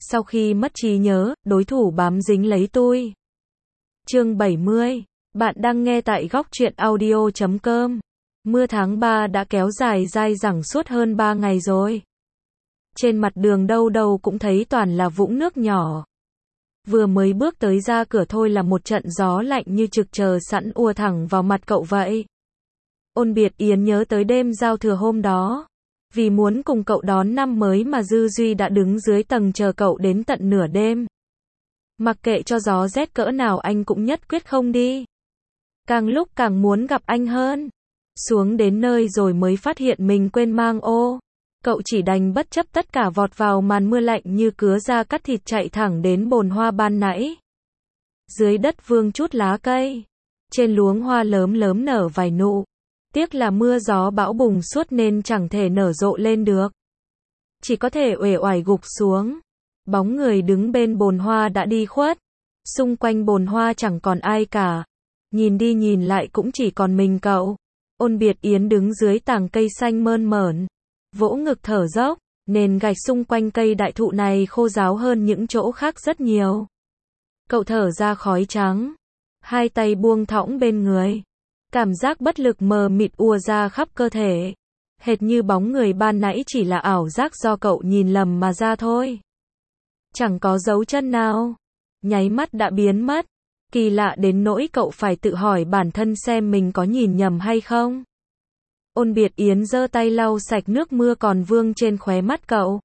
Sau khi mất trí nhớ, đối thủ bám dính lấy tôi. Chương 70. Bạn đang nghe tại góc truyện audio.com. Mưa tháng 3 đã kéo dài dai dẳng suốt hơn 3 ngày rồi. Trên mặt đường đâu đâu cũng thấy toàn là vũng nước nhỏ. Vừa mới bước tới ra cửa thôi là một trận gió lạnh như trực chờ sẵn ùa thẳng vào mặt cậu vậy. Ôn Biệt Yến nhớ tới đêm giao thừa hôm đó. Vì muốn cùng cậu đón năm mới mà Dư Duy đã đứng dưới tầng chờ cậu đến tận nửa đêm. Mặc kệ cho gió rét cỡ nào anh cũng nhất quyết không đi. Càng lúc càng muốn gặp anh hơn. Xuống đến nơi rồi mới phát hiện mình quên mang ô. Cậu chỉ đành bất chấp tất cả vọt vào màn mưa lạnh như cứa da cắt thịt chạy thẳng đến bồn hoa ban nãy. Dưới đất vương chút lá cây. Trên luống hoa lớm lớm nở vài nụ. Tiếc là mưa gió bão bùng suốt nên chẳng thể nở rộ lên được. Chỉ có thể uể oải gục xuống. Bóng người đứng bên bồn hoa đã đi khuất. Xung quanh bồn hoa chẳng còn ai cả. Nhìn đi nhìn lại cũng chỉ còn mình cậu. Ôn Biệt Yến đứng dưới tàng cây xanh mơn mởn. Vỗ ngực thở dốc. Nền gạch xung quanh cây đại thụ này khô ráo hơn những chỗ khác rất nhiều. Cậu thở ra khói trắng. Hai tay buông thõng bên người. Cảm giác bất lực mờ mịt ùa ra khắp cơ thể. Hệt như bóng người ban nãy chỉ là ảo giác do cậu nhìn lầm mà ra thôi. Chẳng có dấu chân nào. Nháy mắt đã biến mất. Kỳ lạ đến nỗi cậu phải tự hỏi bản thân xem mình có nhìn nhầm hay không. Ôn Biệt Yến giơ tay lau sạch nước mưa còn vương trên khóe mắt cậu.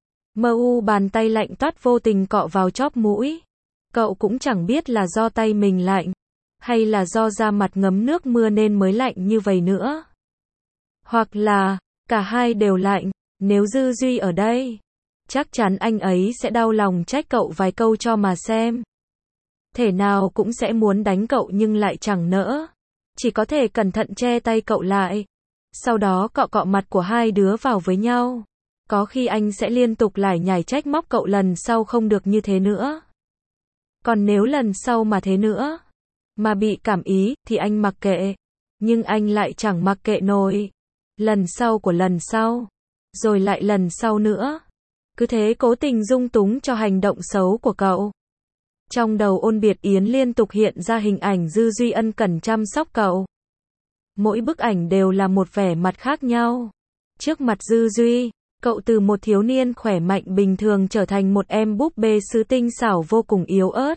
Bàn tay lạnh toát vô tình cọ vào chóp mũi. Cậu cũng chẳng biết là do tay mình lạnh. Hay là do da mặt ngấm nước mưa nên mới lạnh như vậy nữa. Hoặc là, cả hai đều lạnh. Nếu Dư Duy ở đây, chắc chắn anh ấy sẽ đau lòng trách cậu vài câu cho mà xem. Thể nào cũng sẽ muốn đánh cậu nhưng lại chẳng nỡ. Chỉ có thể cẩn thận che tay cậu lại. Sau đó cọ cọ mặt của hai đứa vào với nhau. Có khi anh sẽ liên tục lải nhải trách móc cậu lần sau không được như thế nữa. Còn nếu lần sau mà thế nữa, mà bị cảm ý, thì anh mặc kệ. Nhưng anh lại chẳng mặc kệ nổi. Lần sau của lần sau. Rồi lại lần sau nữa. Cứ thế cố tình dung túng cho hành động xấu của cậu. Trong đầu Ôn Biệt Yến liên tục hiện ra hình ảnh Dư Duy ân cần chăm sóc cậu. Mỗi bức ảnh đều là một vẻ mặt khác nhau. Trước mặt Dư Duy, cậu từ một thiếu niên khỏe mạnh bình thường trở thành một em búp bê sứ tinh xảo vô cùng yếu ớt.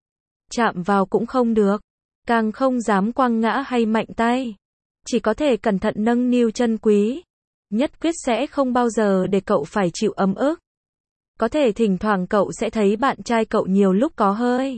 Chạm vào cũng không được. Càng không dám quăng ngã hay mạnh tay. Chỉ có thể cẩn thận nâng niu chân quý. Nhất quyết sẽ không bao giờ để cậu phải chịu ấm ức. Có thể thỉnh thoảng cậu sẽ thấy bạn trai cậu nhiều lúc có hơi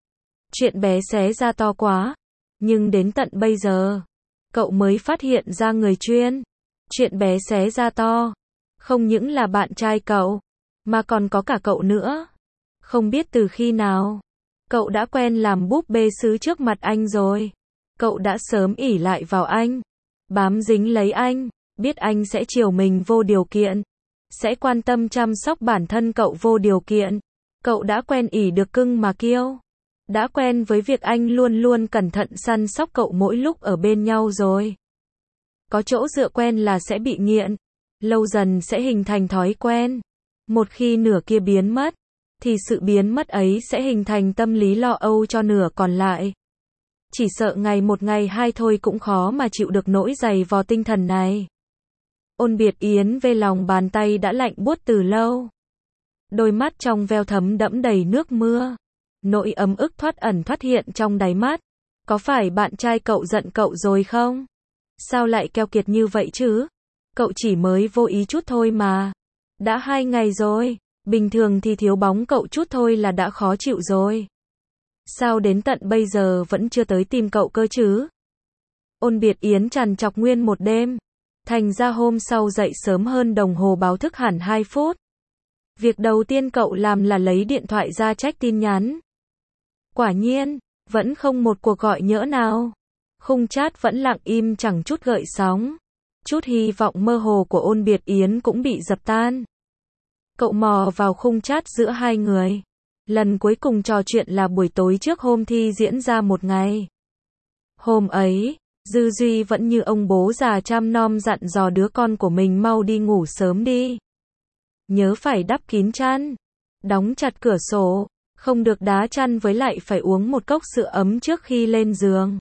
chuyện bé xé ra to quá. Nhưng đến tận bây giờ, cậu mới phát hiện ra người chuyên chuyện bé xé ra to. Không những là bạn trai cậu, mà còn có cả cậu nữa. Không biết từ khi nào, cậu đã quen làm búp bê sứ trước mặt anh rồi. Cậu đã sớm ỷ lại vào anh, bám dính lấy anh, biết anh sẽ chiều mình vô điều kiện, sẽ quan tâm chăm sóc bản thân cậu vô điều kiện. Cậu đã quen ỷ được cưng mà kiêu. Đã quen với việc anh luôn luôn cẩn thận săn sóc cậu mỗi lúc ở bên nhau rồi. Có chỗ dựa quen là sẽ bị nghiện. Lâu dần sẽ hình thành thói quen. Một khi nửa kia biến mất, thì sự biến mất ấy sẽ hình thành tâm lý lo âu cho nửa còn lại. Chỉ sợ ngày một ngày hai thôi cũng khó mà chịu được nỗi dày vò tinh thần này. Ôn Biệt Yến về lòng bàn tay đã lạnh buốt từ lâu. Đôi mắt trong veo thấm đẫm đầy nước mưa. Nỗi ấm ức thoát ẩn thoát hiện trong đáy mắt. Có phải bạn trai cậu giận cậu rồi không? Sao lại keo kiệt như vậy chứ? Cậu chỉ mới vô ý chút thôi mà. Đã 2 ngày rồi. Bình thường thì thiếu bóng cậu chút thôi là đã khó chịu rồi. Sao đến tận bây giờ vẫn chưa tới tìm cậu cơ chứ? Ôn Biệt Yến trằn trọc nguyên một đêm. Thành ra hôm sau dậy sớm hơn đồng hồ báo thức hẳn 2 phút. Việc đầu tiên cậu làm là lấy điện thoại ra check tin nhắn. Quả nhiên, vẫn không một cuộc gọi nhỡ nào. Khung chat vẫn lặng im chẳng chút gợn sóng. Chút hy vọng mơ hồ của Ôn Biệt Yến cũng bị dập tan. Cậu mò vào khung chat giữa hai người. Lần cuối cùng trò chuyện là buổi tối trước hôm thi diễn ra một ngày. Hôm ấy, Dư Duy vẫn như ông bố già chăm nom dặn dò đứa con của mình mau đi ngủ sớm đi. Nhớ phải đắp kín chăn. đóng chặt cửa sổ, không được đá chăn với lại phải uống một cốc sữa ấm trước khi lên giường.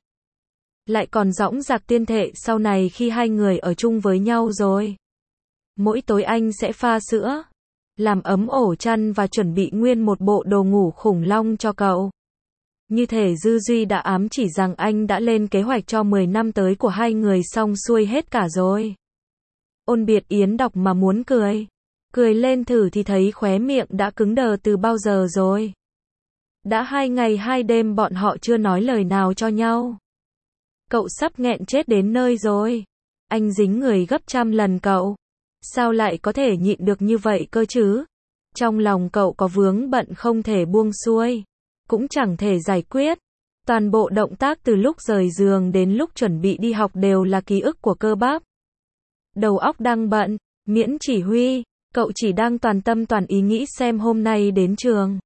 Lại còn dõng dạc tiên thệ sau này khi hai người ở chung với nhau rồi. Mỗi tối anh sẽ pha sữa, làm ấm ổ chăn và chuẩn bị nguyên một bộ đồ ngủ khủng long cho cậu. Như thể Dư Duy đã ám chỉ rằng anh đã lên kế hoạch cho 10 năm tới của hai người xong xuôi hết cả rồi. Ôn Biệt Yến đọc mà muốn cười. Cười lên thử thì thấy khóe miệng đã cứng đờ từ bao giờ rồi. Đã 2 ngày 2 đêm bọn họ chưa nói lời nào cho nhau. Cậu sắp nghẹn chết đến nơi rồi. Anh dính người gấp trăm lần cậu. Sao lại có thể nhịn được như vậy cơ chứ? Trong lòng cậu có vướng bận không thể buông xuôi. Cũng chẳng thể giải quyết. Toàn bộ động tác từ lúc rời giường đến lúc chuẩn bị đi học đều là ký ức của cơ bắp. Đầu óc đang bận, miễn chỉ huy, cậu chỉ đang toàn tâm toàn ý nghĩ xem hôm nay đến trường.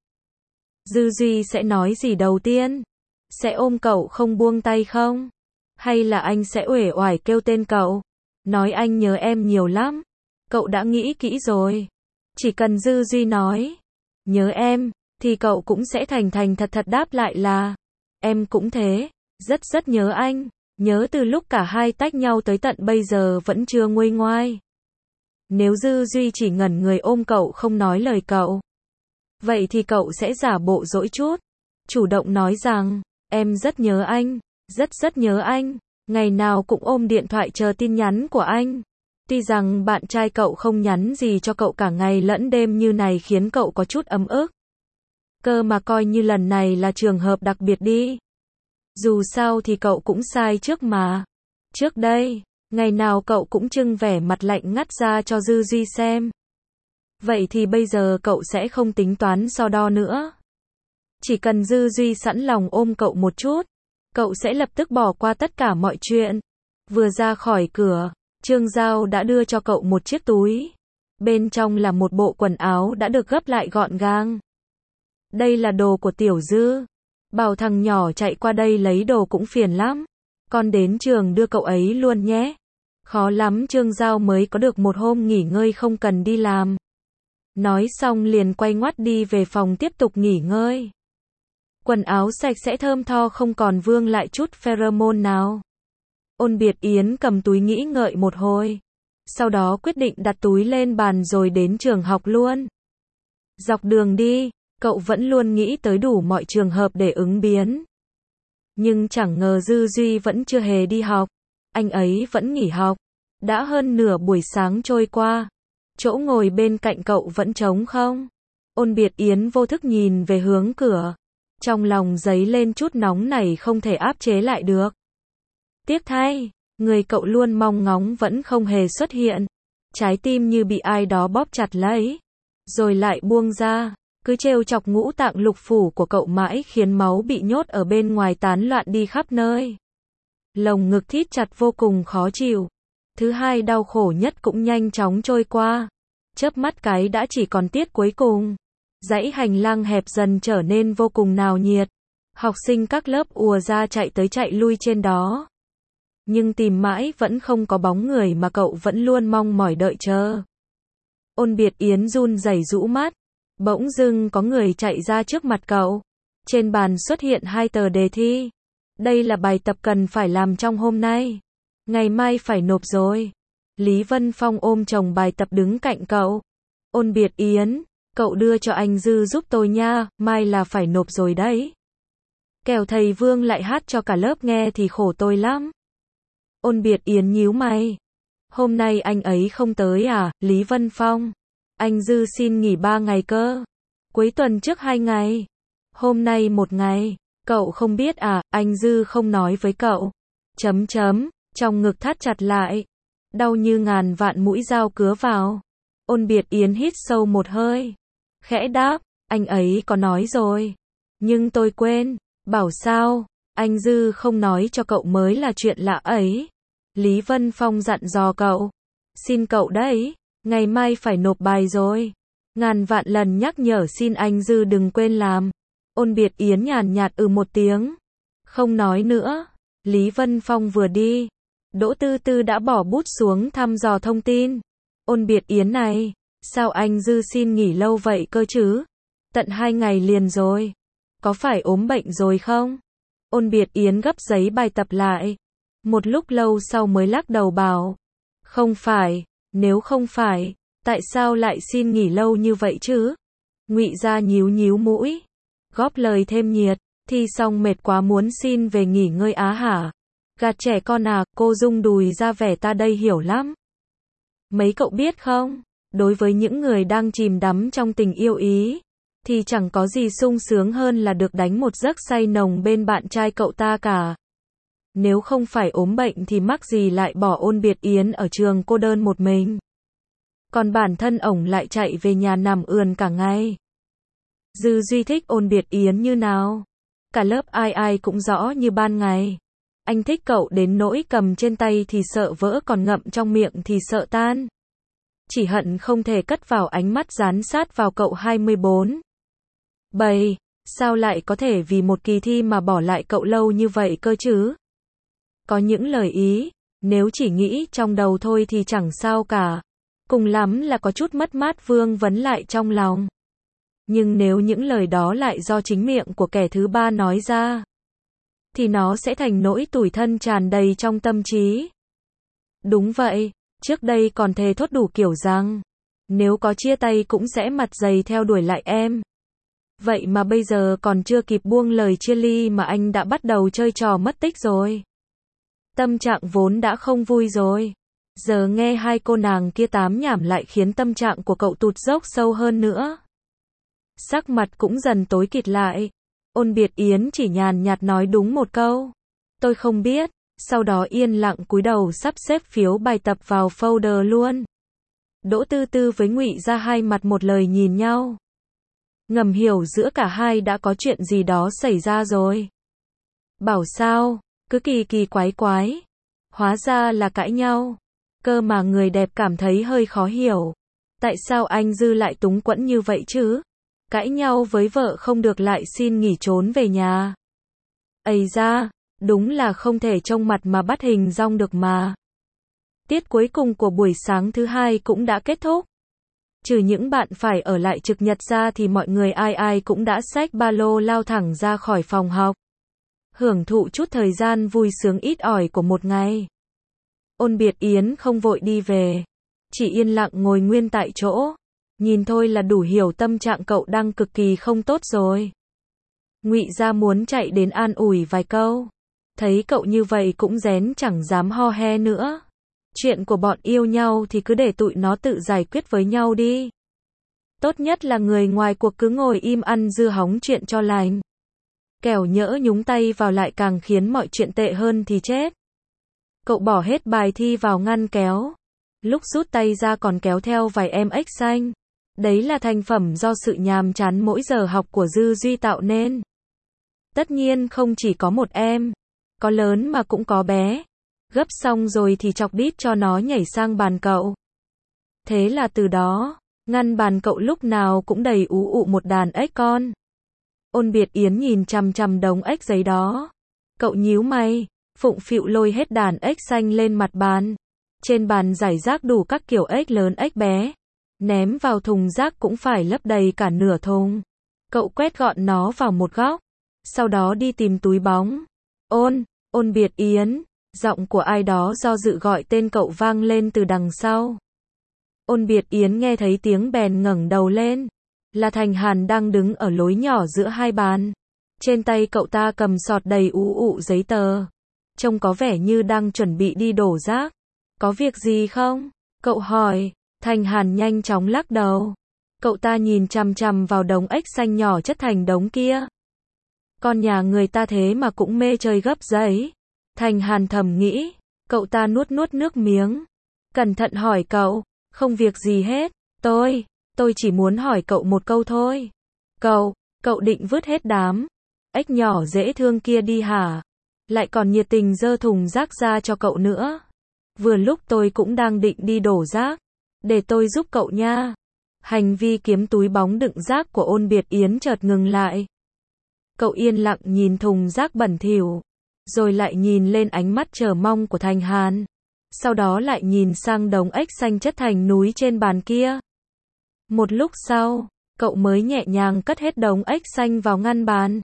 Dư Duy sẽ nói gì đầu tiên? Sẽ ôm cậu không buông tay không? Hay là anh sẽ uể oải kêu tên cậu? Nói anh nhớ em nhiều lắm. Cậu đã nghĩ kỹ rồi. Chỉ cần Dư Duy nói nhớ em, thì cậu cũng sẽ thành thành thật thật đáp lại là em cũng thế, rất rất nhớ anh. Nhớ từ lúc cả hai tách nhau tới tận bây giờ vẫn chưa nguôi ngoai. Nếu Dư Duy chỉ ngẩn người ôm cậu không nói lời cậu, vậy thì cậu sẽ giả bộ dỗi chút, chủ động nói rằng em rất nhớ anh, rất rất nhớ anh, ngày nào cũng ôm điện thoại chờ tin nhắn của anh. Tuy rằng bạn trai cậu không nhắn gì cho cậu cả ngày lẫn đêm như này khiến cậu có chút ấm ức. Cơ mà coi như lần này là trường hợp đặc biệt đi. Dù sao thì cậu cũng sai trước mà. Trước đây, ngày nào cậu cũng trưng vẻ mặt lạnh ngắt ra cho Dư Duy xem. Vậy thì bây giờ cậu sẽ không tính toán so đo nữa. Chỉ cần Dư Duy sẵn lòng ôm cậu một chút, cậu sẽ lập tức bỏ qua tất cả mọi chuyện. Vừa ra khỏi cửa, Trương Giao đã đưa cho cậu một chiếc túi. Bên trong là một bộ quần áo đã được gấp lại gọn gàng. Đây là đồ của Tiểu Dư. Bảo thằng nhỏ chạy qua đây lấy đồ cũng phiền lắm. Con đến trường đưa cậu ấy luôn nhé. Khó lắm Trương Giao mới có được một hôm nghỉ ngơi không cần đi làm. Nói xong liền quay ngoắt đi về phòng tiếp tục nghỉ ngơi. Quần áo sạch sẽ thơm tho không còn vương lại chút pheromone nào. Ôn Biệt Yến cầm túi nghĩ ngợi một hồi. Sau đó quyết định đặt túi lên bàn rồi đến trường học luôn. Dọc đường đi, cậu vẫn luôn nghĩ tới đủ mọi trường hợp để ứng biến. Nhưng chẳng ngờ Dư Duy vẫn chưa hề đi học. Anh ấy vẫn nghỉ học. Đã hơn nửa buổi sáng trôi qua. Chỗ ngồi bên cạnh cậu vẫn trống không? Ôn Biệt Yến vô thức nhìn về hướng cửa. Trong lòng dấy lên chút nóng này không thể áp chế lại được. Tiếc thay, người cậu luôn mong ngóng vẫn không hề xuất hiện. Trái tim như bị ai đó bóp chặt lấy. Rồi lại buông ra. Cứ trêu chọc ngũ tạng lục phủ của cậu mãi khiến máu bị nhốt ở bên ngoài tán loạn đi khắp nơi. Lồng ngực thít chặt vô cùng khó chịu. Thứ hai đau khổ nhất cũng nhanh chóng trôi qua. Chớp mắt cái đã chỉ còn tiết cuối cùng. Dãy hành lang hẹp dần trở nên vô cùng náo nhiệt. Học sinh các lớp ùa ra chạy tới chạy lui trên đó. Nhưng tìm mãi vẫn không có bóng người mà cậu vẫn luôn mong mỏi đợi chờ. Ôn Biệt Yến run rẩy rũ mắt. Bỗng dưng có người chạy ra trước mặt cậu. Trên bàn xuất hiện 2 tờ đề thi. Đây là bài tập cần phải làm trong hôm nay. Ngày mai phải nộp rồi. Lý Vân Phong ôm chồng bài tập đứng cạnh cậu. Ôn Biệt Yến, cậu đưa cho anh Dư giúp tôi nha, mai là phải nộp rồi đấy. Kẻo thầy Vương lại hát cho cả lớp nghe thì khổ tôi lắm. Ôn Biệt Yến nhíu mày. Hôm nay anh ấy không tới à, Lý Vân Phong? Anh Dư xin nghỉ 3 ngày cơ. Cuối tuần trước 2 ngày. Hôm nay 1 ngày. Cậu không biết à, anh Dư không nói với cậu. Trong ngực thắt chặt lại. Đau như ngàn vạn mũi dao cứa vào. Ôn Biệt Yến hít sâu một hơi. Khẽ đáp, anh ấy có nói rồi. Nhưng tôi quên. Bảo sao, anh Dư không nói cho cậu mới là chuyện lạ ấy. Lý Vân Phong dặn dò cậu. Xin cậu đấy. Ngày mai phải nộp bài rồi. Ngàn vạn lần nhắc nhở xin anh Dư đừng quên làm. Ôn Biệt Yến nhàn nhạt một tiếng. Không nói nữa. Lý Vân Phong vừa đi. Đỗ Tư Tư đã bỏ bút xuống thăm dò thông tin. Ôn Biệt Yến này, sao anh Dư xin nghỉ lâu vậy cơ chứ? Tận 2 ngày liền rồi. Có phải ốm bệnh rồi không? Ôn Biệt Yến gấp giấy bài tập lại. Một lúc lâu sau mới lắc đầu bảo. Không phải, nếu không phải, tại sao lại xin nghỉ lâu như vậy chứ? Ngụy Gia nhíu nhíu mũi. Góp lời thêm nhiệt, thi xong mệt quá muốn xin về nghỉ ngơi á hả? Gạt trẻ con à, cô rung đùi ra vẻ ta đây hiểu lắm. Mấy cậu biết không, đối với những người đang chìm đắm trong tình yêu ý, thì chẳng có gì sung sướng hơn là được đánh một giấc say nồng bên bạn trai cậu ta cả. Nếu không phải ốm bệnh thì mắc gì lại bỏ Ôn Biệt Yến ở trường cô đơn một mình. Còn bản thân ổng lại chạy về nhà nằm ườn cả ngày. Dư Duy thích Ôn Biệt Yến như nào? Cả lớp ai ai cũng rõ như ban ngày. Anh thích cậu đến nỗi cầm trên tay thì sợ vỡ còn ngậm trong miệng thì sợ tan. Chỉ hận không thể cất vào ánh mắt dán sát vào cậu 24. Bầy, sao lại có thể vì một kỳ thi mà bỏ lại cậu lâu như vậy cơ chứ? Có những lời ý, nếu chỉ nghĩ trong đầu thôi thì chẳng sao cả. Cùng lắm là có chút mất mát vương vấn lại trong lòng. Nhưng nếu những lời đó lại do chính miệng của kẻ thứ ba nói ra, thì nó sẽ thành nỗi tủi thân tràn đầy trong tâm trí. Đúng vậy, trước đây còn thề thốt đủ kiểu rằng, nếu có chia tay cũng sẽ mặt dày theo đuổi lại em. Vậy mà bây giờ còn chưa kịp buông lời chia ly mà anh đã bắt đầu chơi trò mất tích rồi. Tâm trạng vốn đã không vui rồi. Giờ nghe hai cô nàng kia tám nhảm lại khiến tâm trạng của cậu tụt dốc sâu hơn nữa. Sắc mặt cũng dần tối kịt lại. Ôn Biệt Yến chỉ nhàn nhạt nói đúng một câu. Tôi không biết. Sau đó yên lặng cúi đầu sắp xếp phiếu bài tập vào folder luôn. Đỗ Tư Tư với Ngụy Gia hai mặt một lời nhìn nhau. Ngầm hiểu giữa cả hai đã có chuyện gì đó xảy ra rồi. Bảo sao, cứ kỳ kỳ quái quái. Hóa ra là cãi nhau. Cơ mà người đẹp cảm thấy hơi khó hiểu. Tại sao anh Dư lại túng quẫn như vậy chứ? Cãi nhau với vợ không được lại xin nghỉ trốn về nhà. Ây da, đúng là không thể trông mặt mà bắt hình dong được mà. Tiết cuối cùng của buổi sáng thứ hai cũng đã kết thúc. Trừ những bạn phải ở lại trực nhật ra thì mọi người ai ai cũng đã xách ba lô lao thẳng ra khỏi phòng học. Hưởng thụ chút thời gian vui sướng ít ỏi của một ngày. Ôn Biệt Yến không vội đi về. Chỉ yên lặng ngồi nguyên tại chỗ. Nhìn thôi là đủ hiểu tâm trạng cậu đang cực kỳ không tốt rồi. Ngụy Gia muốn chạy đến an ủi vài câu. Thấy cậu như vậy cũng rén chẳng dám ho he nữa. Chuyện của bọn yêu nhau thì cứ để tụi nó tự giải quyết với nhau đi. Tốt nhất là người ngoài cuộc cứ ngồi im ăn dưa hóng chuyện cho lành. Kẻo nhỡ nhúng tay vào lại càng khiến mọi chuyện tệ hơn thì chết. Cậu bỏ hết bài thi vào ngăn kéo. Lúc rút tay ra còn kéo theo vài em ếch xanh. Đấy là thành phẩm do sự nhàm chán mỗi giờ học của Dư Duy tạo nên. Tất nhiên không chỉ có một em. Có lớn mà cũng có bé. Gấp xong rồi thì chọc đít cho nó nhảy sang bàn cậu. Thế là từ đó, ngăn bàn cậu lúc nào cũng đầy ú ụ một đàn ếch con. Ôn Biệt Yến nhìn chằm chằm đống ếch giấy đó. Cậu nhíu mày, phụng phịu lôi hết đàn ếch xanh lên mặt bàn. Trên bàn rải rác đủ các kiểu ếch lớn ếch bé. Ném vào thùng rác cũng phải lấp đầy cả nửa thùng. Cậu quét gọn nó vào một góc. Sau đó đi tìm túi bóng. Ôn Biệt Yến. Giọng của ai đó do dự gọi tên cậu vang lên từ đằng sau. Ôn Biệt Yến nghe thấy tiếng bèn ngẩng đầu lên. Là Thành Hàn đang đứng ở lối nhỏ giữa hai bàn. Trên tay cậu ta cầm sọt đầy ú ụ giấy tờ. Trông có vẻ như đang chuẩn bị đi đổ rác. Có việc gì không? Cậu hỏi. Thành Hàn nhanh chóng lắc đầu. Cậu ta nhìn chằm chằm vào đống ếch xanh nhỏ chất thành đống kia. Con nhà người ta thế mà cũng mê chơi gấp giấy. Thành Hàn thầm nghĩ. Cậu ta nuốt nước miếng. Cẩn thận hỏi cậu. Không việc gì hết. Tôi chỉ muốn hỏi cậu một câu thôi. Cậu định vứt hết đám ếch nhỏ dễ thương kia đi hả? Lại còn nhiệt tình dơ thùng rác ra cho cậu nữa. Vừa lúc tôi cũng đang định đi đổ rác. Để tôi giúp cậu nha. Hành vi kiếm túi bóng đựng rác của Ôn Biệt Yến chợt ngừng lại. Cậu yên lặng nhìn thùng rác bẩn thỉu. Rồi lại nhìn lên ánh mắt chờ mong của Thành Hàn. Sau đó lại nhìn sang đống ếch xanh chất thành núi trên bàn kia. Một lúc sau, cậu mới nhẹ nhàng cất hết đống ếch xanh vào ngăn bàn.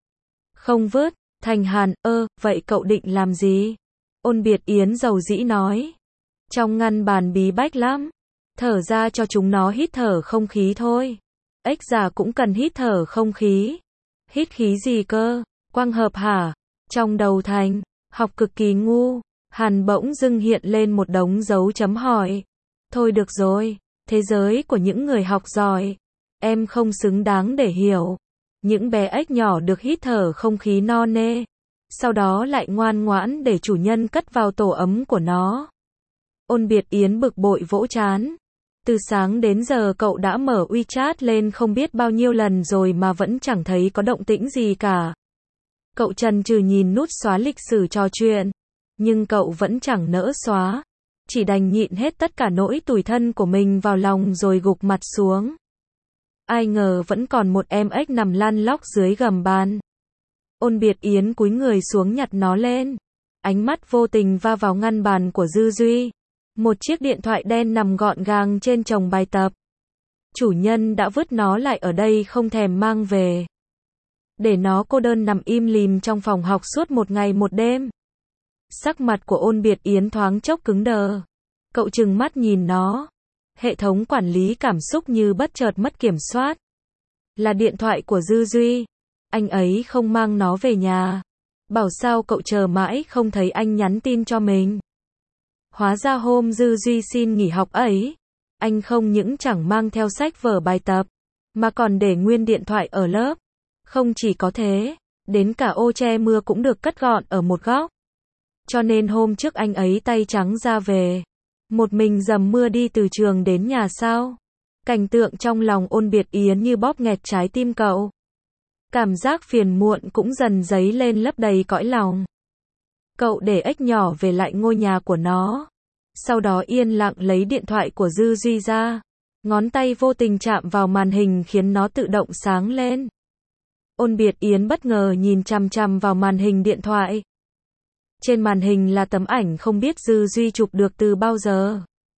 Không vứt. Thành Hàn, vậy cậu định làm gì? Ôn Biệt Yến dầu dĩ nói. Trong ngăn bàn bí bách lắm. Thở ra cho chúng nó hít thở không khí thôi. Ếch già cũng cần hít thở không khí. Hít khí gì cơ? Quang hợp hả? Trong đầu Thành, học cực kỳ ngu. Hàn bỗng dưng hiện lên một đống dấu chấm hỏi. Thôi được rồi, thế giới của những người học giỏi. Em không xứng đáng để hiểu. Những bé ếch nhỏ được hít thở không khí no nê. Sau đó lại ngoan ngoãn để chủ nhân cất vào tổ ấm của nó. Ôn Biệt Yến bực bội vỗ trán. Từ sáng đến giờ cậu đã mở WeChat lên không biết bao nhiêu lần rồi mà vẫn chẳng thấy có động tĩnh gì cả. Cậu chần chừ nhìn nút xóa lịch sử trò chuyện. Nhưng cậu vẫn chẳng nỡ xóa. Chỉ đành nhịn hết tất cả nỗi tủi thân của mình vào lòng rồi gục mặt xuống. Ai ngờ vẫn còn một em ếch nằm lăn lóc dưới gầm bàn. Ôn Biệt Yến cúi người xuống nhặt nó lên. Ánh mắt vô tình va vào ngăn bàn của Dư Duy. Một chiếc điện thoại đen nằm gọn gàng trên chồng bài tập. Chủ nhân đã vứt nó lại ở đây không thèm mang về. Để nó cô đơn nằm im lìm trong phòng học suốt một ngày một đêm. Sắc mặt của Ôn Biệt Yến thoáng chốc cứng đờ. Cậu trừng mắt nhìn nó. Hệ thống quản lý cảm xúc như bất chợt mất kiểm soát. Là điện thoại của Dư Duy. Anh ấy không mang nó về nhà. Bảo sao cậu chờ mãi không thấy anh nhắn tin cho mình. Hóa ra hôm Dư Duy xin nghỉ học ấy, anh không những chẳng mang theo sách vở bài tập, mà còn để nguyên điện thoại ở lớp. Không chỉ có thế, đến cả ô che mưa cũng được cất gọn ở một góc. Cho nên hôm trước anh ấy tay trắng ra về. Một mình dầm mưa đi từ trường đến nhà sao. Cảnh tượng trong lòng Ôn Biệt Yến như bóp nghẹt trái tim cậu. Cảm giác phiền muộn cũng dần dấy lên lấp đầy cõi lòng. Cậu để ếch nhỏ về lại ngôi nhà của nó. Sau đó yên lặng lấy điện thoại của Dư Duy ra. Ngón tay vô tình chạm vào màn hình khiến nó tự động sáng lên. Ôn Biệt Yến bất ngờ nhìn chằm chằm vào màn hình điện thoại. Trên màn hình là tấm ảnh không biết Dư Duy chụp được từ bao giờ.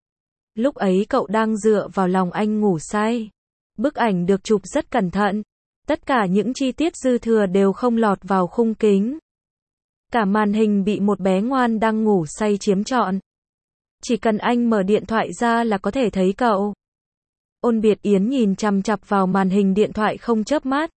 Lúc ấy cậu đang dựa vào lòng anh ngủ say. Bức ảnh được chụp rất cẩn thận. Tất cả những chi tiết dư thừa đều không lọt vào khung kính. Cả màn hình bị một bé ngoan đang ngủ say chiếm trọn. Chỉ cần anh mở điện thoại ra là có thể thấy cậu. Ôn Biệt Yến nhìn chằm chằm vào màn hình điện thoại không chớp mắt.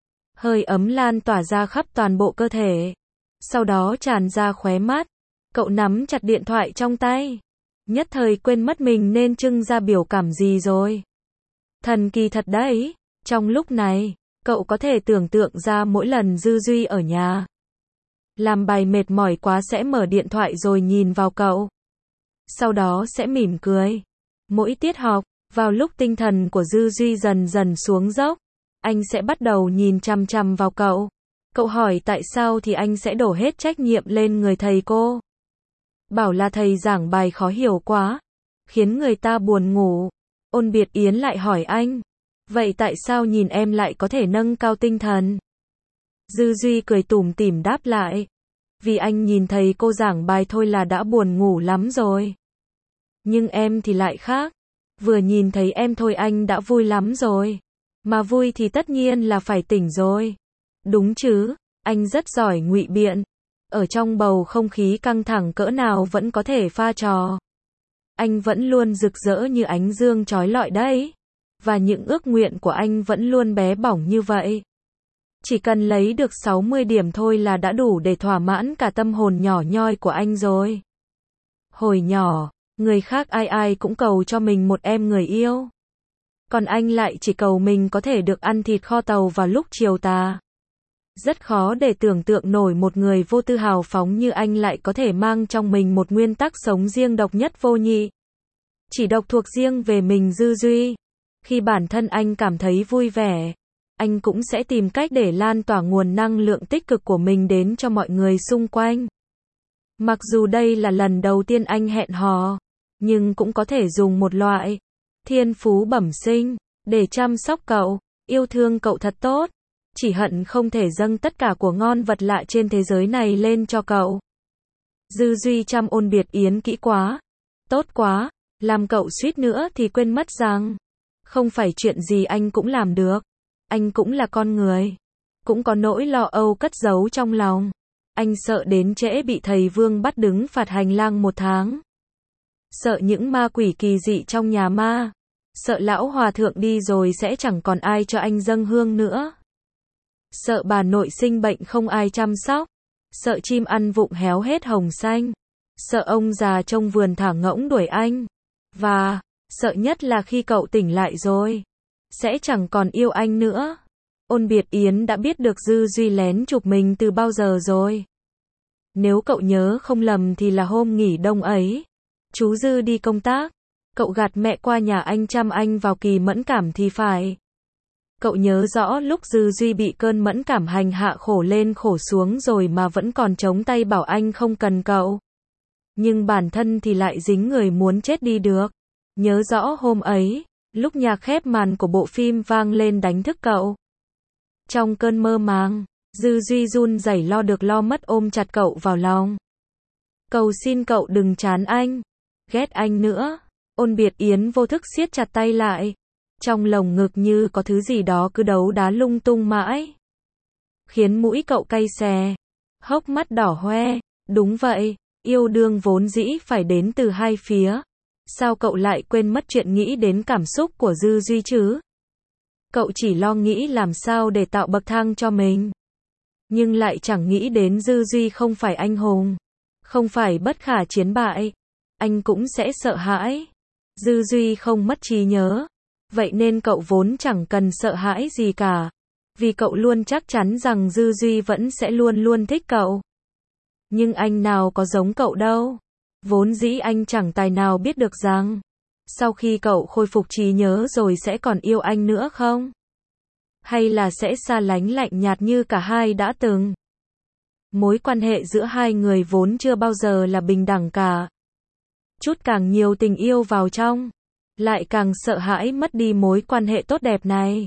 Hơi ấm lan tỏa ra khắp toàn bộ cơ thể. Sau đó tràn ra khóe mắt. Cậu nắm chặt điện thoại trong tay. Nhất thời quên mất mình nên trưng ra biểu cảm gì rồi. Thần kỳ thật đấy. Trong lúc này, cậu có thể tưởng tượng ra mỗi lần Dư Duy ở nhà. Làm bài mệt mỏi quá sẽ mở điện thoại rồi nhìn vào cậu. Sau đó sẽ mỉm cười. Mỗi tiết học, vào lúc tinh thần của Dư Duy dần dần xuống dốc, anh sẽ bắt đầu nhìn chằm chằm vào cậu. Cậu hỏi tại sao thì anh sẽ đổ hết trách nhiệm lên người thầy cô. Bảo là thầy giảng bài khó hiểu quá, khiến người ta buồn ngủ. Ôn Biệt Yến lại hỏi anh, vậy tại sao nhìn em lại có thể nâng cao tinh thần? Dư Duy cười tủm tỉm đáp lại, vì anh nhìn thầy cô giảng bài thôi là đã buồn ngủ lắm rồi. Nhưng em thì lại khác, vừa nhìn thấy em thôi anh đã vui lắm rồi. Mà vui thì tất nhiên là phải tỉnh rồi. Đúng chứ, anh rất giỏi ngụy biện. Ở trong bầu không khí căng thẳng cỡ nào vẫn có thể pha trò. Anh vẫn luôn rực rỡ như ánh dương chói lọi đấy. Và những ước nguyện của anh vẫn luôn bé bỏng như vậy. Chỉ cần lấy được 60 điểm thôi là đã đủ để thỏa mãn cả tâm hồn nhỏ nhoi của anh rồi. Hồi nhỏ, người khác ai ai cũng cầu cho mình một em người yêu. Còn anh lại chỉ cầu mình có thể được ăn thịt kho tàu vào lúc chiều tà. Rất khó để tưởng tượng nổi một người vô tư hào phóng như anh lại có thể mang trong mình một nguyên tắc sống riêng độc nhất vô nhị. Chỉ độc thuộc riêng về mình Dư Duy. Khi bản thân anh cảm thấy vui vẻ, anh cũng sẽ tìm cách để lan tỏa nguồn năng lượng tích cực của mình đến cho mọi người xung quanh. Mặc dù đây là lần đầu tiên anh hẹn hò, nhưng cũng có thể dùng một loại thiên phú bẩm sinh để chăm sóc cậu, yêu thương cậu thật tốt. Chỉ hận không thể dâng tất cả của ngon vật lạ trên thế giới này lên cho cậu. Dư Duy chăm Ôn Biệt Yến kỹ quá, tốt quá, làm cậu suýt nữa thì quên mất rằng Không phải chuyện gì anh cũng làm được. Anh cũng là con người. Cũng có nỗi lo âu cất giấu trong lòng. Anh sợ đến trễ bị thầy Vương bắt đứng phạt hành lang 1 tháng. Sợ những ma quỷ kỳ dị trong nhà ma. Sợ lão hòa thượng đi rồi sẽ chẳng còn ai cho anh dâng hương nữa. Sợ bà nội sinh bệnh không ai chăm sóc. Sợ chim ăn vụng héo hết hồng xanh. Sợ ông già trong vườn thả ngỗng đuổi anh. Và, sợ nhất là khi cậu tỉnh lại rồi, sẽ chẳng còn yêu anh nữa. Ôn Biệt Yến đã biết được Dư Duy lén chụp mình từ bao giờ rồi. Nếu cậu nhớ không lầm thì là hôm nghỉ đông ấy. Chú Dư đi công tác. Cậu gạt mẹ qua nhà anh chăm anh vào kỳ mẫn cảm thì phải. Cậu nhớ rõ lúc Dư Duy bị cơn mẫn cảm hành hạ khổ lên khổ xuống rồi mà vẫn còn chống tay bảo anh không cần cậu. Nhưng bản thân thì lại dính người muốn chết đi được. Nhớ rõ hôm ấy, lúc nhạc khép màn của bộ phim vang lên đánh thức cậu. Trong cơn mơ màng, Dư Duy run rẩy lo được lo mất ôm chặt cậu vào lòng. Cầu xin cậu đừng chán anh, ghét anh nữa. Ôn Biệt Yến vô thức siết chặt tay lại. Trong lồng ngực như có thứ gì đó cứ đấu đá lung tung mãi. Khiến mũi cậu cay xè. Hốc mắt đỏ hoe. Đúng vậy, yêu đương vốn dĩ phải đến từ hai phía. Sao cậu lại quên mất chuyện nghĩ đến cảm xúc của Dư Duy chứ? Cậu chỉ lo nghĩ làm sao để tạo bậc thang cho mình. Nhưng lại chẳng nghĩ đến Dư Duy không phải anh hùng. Không phải bất khả chiến bại. Anh cũng sẽ sợ hãi. Dư Duy không mất trí nhớ. Vậy nên cậu vốn chẳng cần sợ hãi gì cả. Vì cậu luôn chắc chắn rằng Dư Duy vẫn sẽ luôn luôn thích cậu. Nhưng anh nào có giống cậu đâu. Vốn dĩ anh chẳng tài nào biết được rằng sau khi cậu khôi phục trí nhớ rồi sẽ còn yêu anh nữa không? Hay là sẽ xa lánh lạnh nhạt như cả hai đã từng? Mối quan hệ giữa hai người vốn chưa bao giờ là bình đẳng cả. Chút càng nhiều tình yêu vào trong, lại càng sợ hãi mất đi mối quan hệ tốt đẹp này.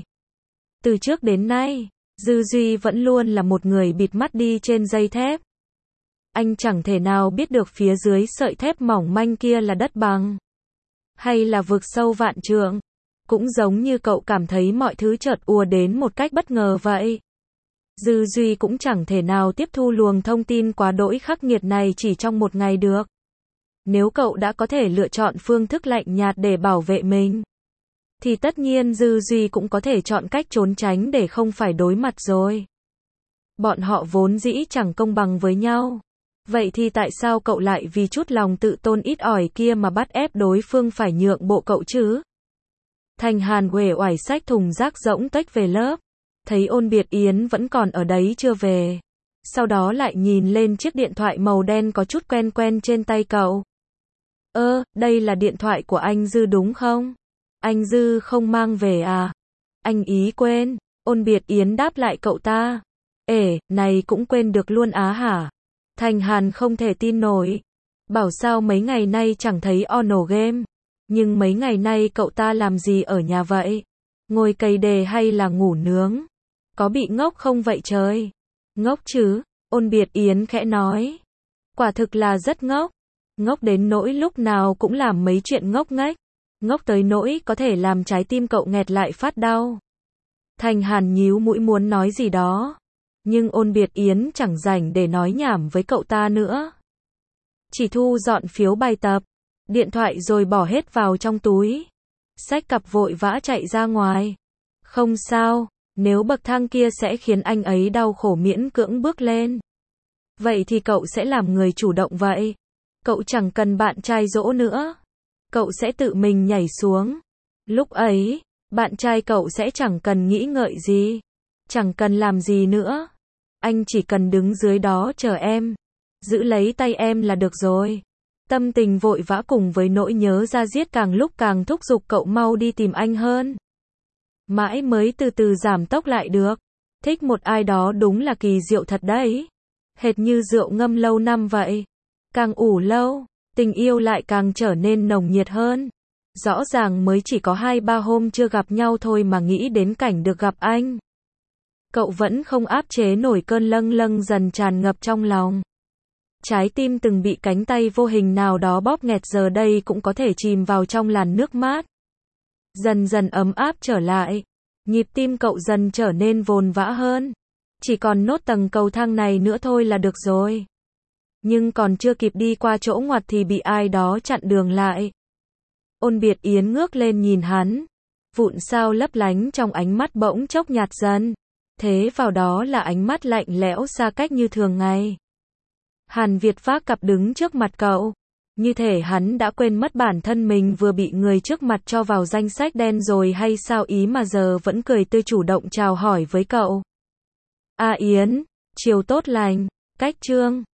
Từ trước đến nay, Dư Duy vẫn luôn là một người bịt mắt đi trên dây thép. Anh chẳng thể nào biết được phía dưới sợi thép mỏng manh kia là đất bằng, hay là vực sâu vạn trượng. Cũng giống như cậu cảm thấy mọi thứ chợt ùa đến một cách bất ngờ vậy. Dư Duy cũng chẳng thể nào tiếp thu luồng thông tin quá đỗi khắc nghiệt này chỉ trong một ngày được. Nếu cậu đã có thể lựa chọn phương thức lạnh nhạt để bảo vệ mình, thì tất nhiên Dư Duy cũng có thể chọn cách trốn tránh để không phải đối mặt rồi. Bọn họ vốn dĩ chẳng công bằng với nhau. Vậy thì tại sao cậu lại vì chút lòng tự tôn ít ỏi kia mà bắt ép đối phương phải nhượng bộ cậu chứ? Thành Hàn uể oải xách thùng rác rỗng tuếch về lớp. Thấy Ôn Biệt Yến vẫn còn ở đấy chưa về. Sau đó lại nhìn lên chiếc điện thoại màu đen có chút quen quen trên tay cậu. Đây là điện thoại của anh Dư đúng không? Anh Dư không mang về à? Anh ý quên. Ôn Biệt Yến đáp lại cậu ta. Này cũng quên được luôn á hả? Thành Hàn không thể tin nổi. Bảo sao mấy ngày nay chẳng thấy ono game. Nhưng mấy ngày nay cậu ta làm gì ở nhà vậy? Ngồi cày đề hay là ngủ nướng? Có bị ngốc không vậy trời? Ngốc chứ, Ôn Biệt Yến khẽ nói. Quả thực là rất ngốc. Ngốc đến nỗi lúc nào cũng làm mấy chuyện ngốc nghếch. Ngốc tới nỗi có thể làm trái tim cậu nghẹt lại phát đau. Thành Hàn nhíu mũi muốn nói gì đó. Nhưng Ôn Biệt Yến chẳng rảnh để nói nhảm với cậu ta nữa. Chỉ thu dọn phiếu bài tập, điện thoại rồi bỏ hết vào trong túi. Xách cặp vội vã chạy ra ngoài. Không sao, nếu bậc thang kia sẽ khiến anh ấy đau khổ miễn cưỡng bước lên. Vậy thì cậu sẽ làm người chủ động vậy. Cậu chẳng cần bạn trai dỗ nữa. Cậu sẽ tự mình nhảy xuống. Lúc ấy, bạn trai cậu sẽ chẳng cần nghĩ ngợi gì. Chẳng cần làm gì nữa. Anh chỉ cần đứng dưới đó chờ em. Giữ lấy tay em là được rồi. Tâm tình vội vã cùng với nỗi nhớ da diết càng lúc càng thúc giục cậu mau đi tìm anh hơn. Mãi mới từ từ giảm tốc lại được. Thích một ai đó đúng là kỳ diệu thật đấy. Hệt như rượu ngâm lâu năm vậy. Càng ủ lâu, tình yêu lại càng trở nên nồng nhiệt hơn. Rõ ràng mới chỉ có 2-3 hôm chưa gặp nhau thôi mà nghĩ đến cảnh được gặp anh. Cậu vẫn không áp chế nổi cơn lâng lâng dần tràn ngập trong lòng. Trái tim từng bị cánh tay vô hình nào đó bóp nghẹt giờ đây cũng có thể chìm vào trong làn nước mát. dần dần ấm áp trở lại. Nhịp tim cậu dần trở nên vồn vã hơn. Chỉ còn nốt tầng cầu thang này nữa thôi là được rồi. Nhưng còn chưa kịp đi qua chỗ ngoặt thì bị ai đó chặn đường lại. Ôn Biệt Yến ngước lên nhìn hắn. Vụn sao lấp lánh trong ánh mắt bỗng chốc nhạt dần. Thế vào đó là ánh mắt lạnh lẽo xa cách như thường ngày. Hàn Việt vác cặp đứng trước mặt cậu. Như thể hắn đã quên mất bản thân mình vừa bị người trước mặt cho vào danh sách đen rồi hay sao ý mà giờ vẫn cười tươi chủ động chào hỏi với cậu. A Yến, chiều tốt lành, cách Trương.